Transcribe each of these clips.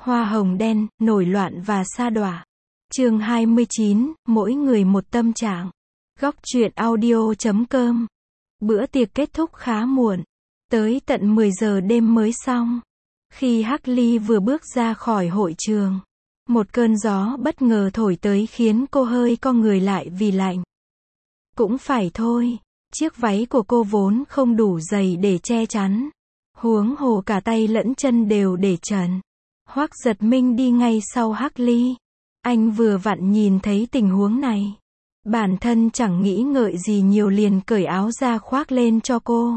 Hoa hồng đen, nổi loạn và sa đọa. Chương 29, mỗi người một tâm trạng. Góc truyện audio.com. Bữa tiệc kết thúc khá muộn. Tới tận 10 giờ đêm mới xong. Khi Hắc Ly vừa bước ra khỏi hội trường, một cơn gió bất ngờ thổi tới khiến cô hơi co người lại vì lạnh. Cũng phải thôi, chiếc váy của cô vốn không đủ dày để che chắn. Huống hồ cả tay lẫn chân đều để trần. Hoắc Giật Minh đi ngay sau Hắc Ly. Anh vừa vặn nhìn thấy tình huống này. Bản thân chẳng nghĩ ngợi gì nhiều liền cởi áo ra khoác lên cho cô.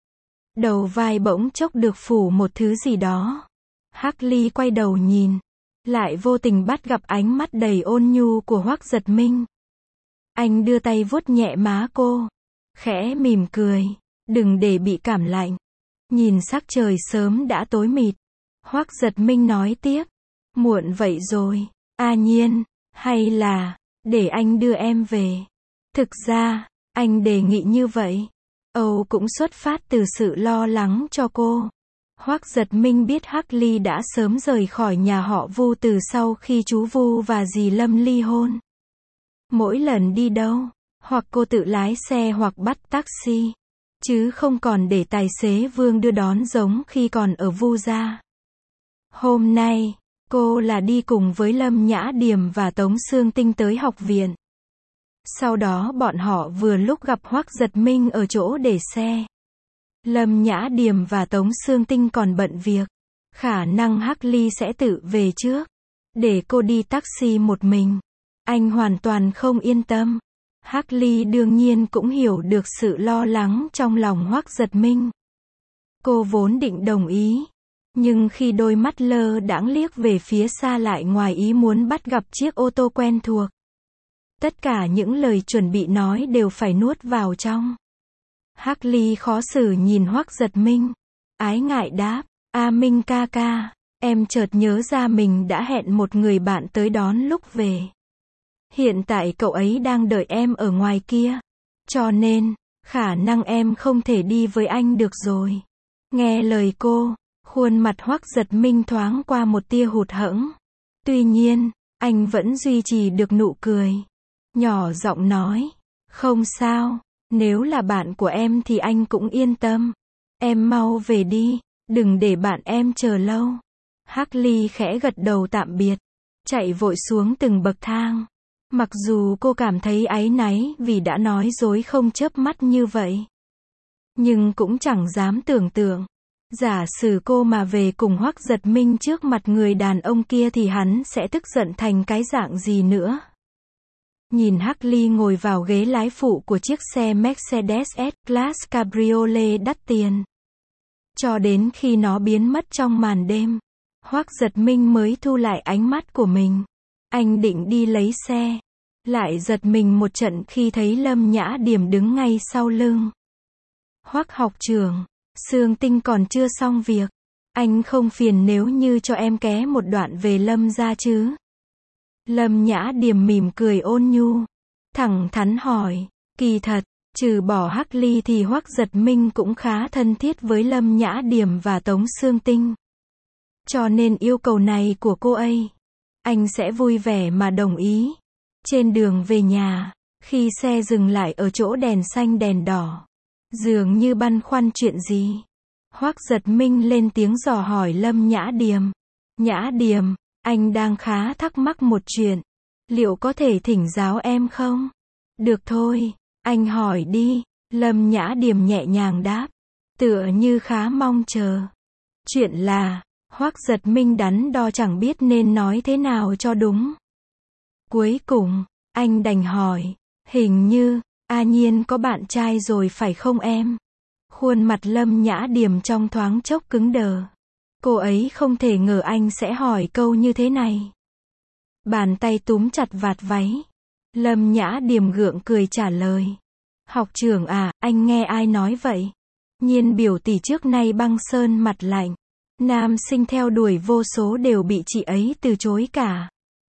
Đầu vai bỗng chốc được phủ một thứ gì đó. Hắc Ly quay đầu nhìn, lại vô tình bắt gặp ánh mắt đầy ôn nhu của Hoắc Giật Minh. Anh đưa tay vuốt nhẹ má cô, khẽ mỉm cười, đừng để bị cảm lạnh. Nhìn sắc trời sớm đã tối mịt, Hoắc Giật Minh nói tiếp, muộn vậy rồi, A Nhiên, hay là, để anh đưa em về. Thực ra, anh đề nghị như vậy, Âu cũng xuất phát từ sự lo lắng cho cô. Hoắc Giật Minh biết Hắc Ly đã sớm rời khỏi nhà họ Vu từ sau khi chú Vu và dì Lâm ly hôn. Mỗi lần đi đâu, hoặc cô tự lái xe hoặc bắt taxi, chứ không còn để tài xế Vương đưa đón giống khi còn ở Vu gia. Hôm nay, cô là đi cùng với Lâm Nhã Điềm và Tống Sương Tinh tới học viện. Sau đó bọn họ vừa lúc gặp Hoắc Giật Minh ở chỗ để xe. Lâm Nhã Điềm và Tống Sương Tinh còn bận việc. Khả năng Hắc Ly sẽ tự về trước, để cô đi taxi một mình. Anh hoàn toàn không yên tâm. Hắc Ly đương nhiên cũng hiểu được sự lo lắng trong lòng Hoắc Giật Minh. Cô vốn định đồng ý, nhưng khi đôi mắt lơ đãng liếc về phía xa lại ngoài ý muốn bắt gặp chiếc ô tô quen thuộc. Tất cả những lời chuẩn bị nói đều phải nuốt vào trong. Hắc Ly khó xử nhìn Hoắc Giật Minh, ái ngại đáp, A Minh ca ca, em chợt nhớ ra mình đã hẹn một người bạn tới đón lúc về. Hiện tại cậu ấy đang đợi em ở ngoài kia, cho nên, khả năng em không thể đi với anh được rồi. Nghe lời cô, khuôn mặt Hoắc Giật Minh thoáng qua một tia hụt hẫng. Tuy nhiên, anh vẫn duy trì được nụ cười. Nhỏ giọng nói, không sao, nếu là bạn của em thì anh cũng yên tâm. Em mau về đi, đừng để bạn em chờ lâu. Hắc Ly khẽ gật đầu tạm biệt, chạy vội xuống từng bậc thang. Mặc dù cô cảm thấy áy náy vì đã nói dối không chớp mắt như vậy, nhưng cũng chẳng dám tưởng tượng, giả sử cô mà về cùng Hoắc Giật Minh trước mặt người đàn ông kia thì hắn sẽ tức giận thành cái dạng gì nữa. Nhìn Hắc Ly ngồi vào ghế lái phụ của chiếc xe Mercedes S-Class Cabriolet đắt tiền, cho đến khi nó biến mất trong màn đêm, Hoắc Giật Minh mới thu lại ánh mắt của mình. Anh định đi lấy xe, lại giật mình một trận khi thấy Lâm Nhã Điềm đứng ngay sau lưng. Hoắc học trưởng, Sương Tinh còn chưa xong việc, anh không phiền nếu như cho em ké một đoạn về Lâm gia chứ? Lâm Nhã Điềm mỉm cười ôn nhu, thẳng thắn hỏi, kỳ thật, trừ bỏ Hắc Ly thì Hoắc Giật Minh cũng khá thân thiết với Lâm Nhã Điềm và Tống Sương Tinh. Cho nên yêu cầu này của cô ấy, anh sẽ vui vẻ mà đồng ý. Trên đường về nhà, khi xe dừng lại ở chỗ đèn xanh đèn đỏ, dường như băn khoăn chuyện gì, Hoắc Giật Minh lên tiếng dò hỏi Lâm Nhã Điềm. Nhã Điềm, anh đang khá thắc mắc một chuyện, liệu có thể thỉnh giáo em không? Được thôi, anh hỏi đi, Lâm Nhã Điềm nhẹ nhàng đáp, tựa như khá mong chờ. Chuyện là, Hoắc Giật Minh đắn đo chẳng biết nên nói thế nào cho đúng. Cuối cùng, anh đành hỏi, hình như, A Nhiên có bạn trai rồi phải không em? Khuôn mặt Lâm Nhã Điềm trong thoáng chốc cứng đờ. Cô ấy không thể ngờ anh sẽ hỏi câu như thế này. Bàn tay túm chặt vạt váy. Lâm Nhã Điềm gượng cười trả lời. Học trưởng à, anh nghe ai nói vậy? Nhiên biểu tỷ trước nay băng sơn mặt lạnh. Nam sinh theo đuổi vô số đều bị chị ấy từ chối cả.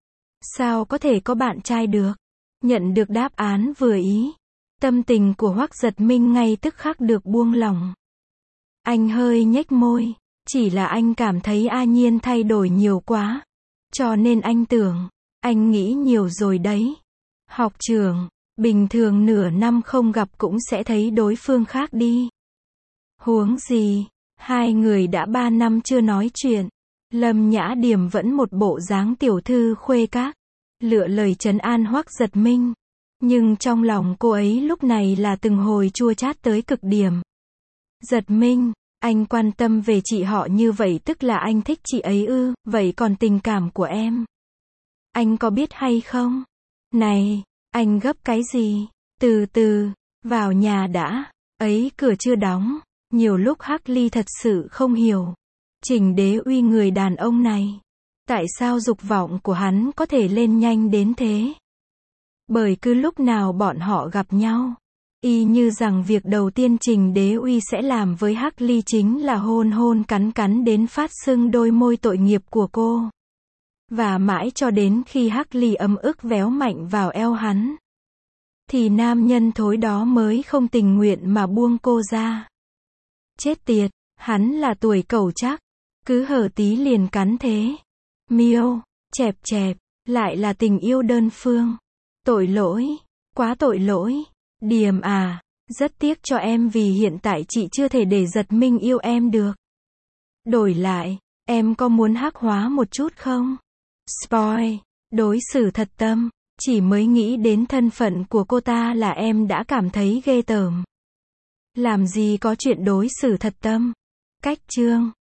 Sao có thể có bạn trai được? Nhận được đáp án vừa ý, tâm tình của Hoắc Giật Minh ngay tức khắc được buông lỏng. Anh hơi nhếch môi, Chỉ là anh cảm thấy A Nhiên thay đổi nhiều quá. Cho nên anh tưởng, anh nghĩ nhiều rồi đấy. Học trưởng, bình thường nửa năm không gặp cũng sẽ thấy đối phương khác đi. Huống gì, hai người đã 3 năm chưa nói chuyện. Lâm Nhã Điểm vẫn một bộ dáng tiểu thư khuê các, lựa lời trấn an Hoắc Giật Minh. Nhưng trong lòng cô ấy lúc này là từng hồi chua chát tới cực điểm. Giật Minh, anh quan tâm về chị họ như vậy tức là anh thích chị ấy ư, vậy còn tình cảm của em? Anh có biết hay không? Này, anh gấp cái gì? Từ từ, vào nhà đã, ấy cửa chưa đóng. Nhiều lúc Hắc Ly thật sự không hiểu. Trình Đế Uy người đàn ông này. Tại sao dục vọng của hắn có thể lên nhanh đến thế? Bởi cứ lúc nào bọn họ gặp nhau, y như rằng việc đầu tiên Trình Đế Uy sẽ làm với Hắc Ly chính là hôn hôn cắn cắn đến phát sưng đôi môi tội nghiệp của cô. Và mãi cho đến khi Hắc Ly ấm ức véo mạnh vào eo hắn, thì nam nhân thối đó mới không tình nguyện mà buông cô ra. Chết tiệt, hắn là tuổi cẩu chắc, cứ hở tí liền cắn thế. Miêu, chẹp chẹp, lại là tình yêu đơn phương. Tội lỗi, quá tội lỗi. Điềm à, rất tiếc cho em vì hiện tại chị chưa thể để Giật Minh yêu em được. Đổi lại, em có muốn hắc hóa một chút không? Spoil, đối xử thật tâm, chỉ mới nghĩ đến thân phận của cô ta là em đã cảm thấy ghê tởm. Làm gì có chuyện đối xử thật tâm. Cách chương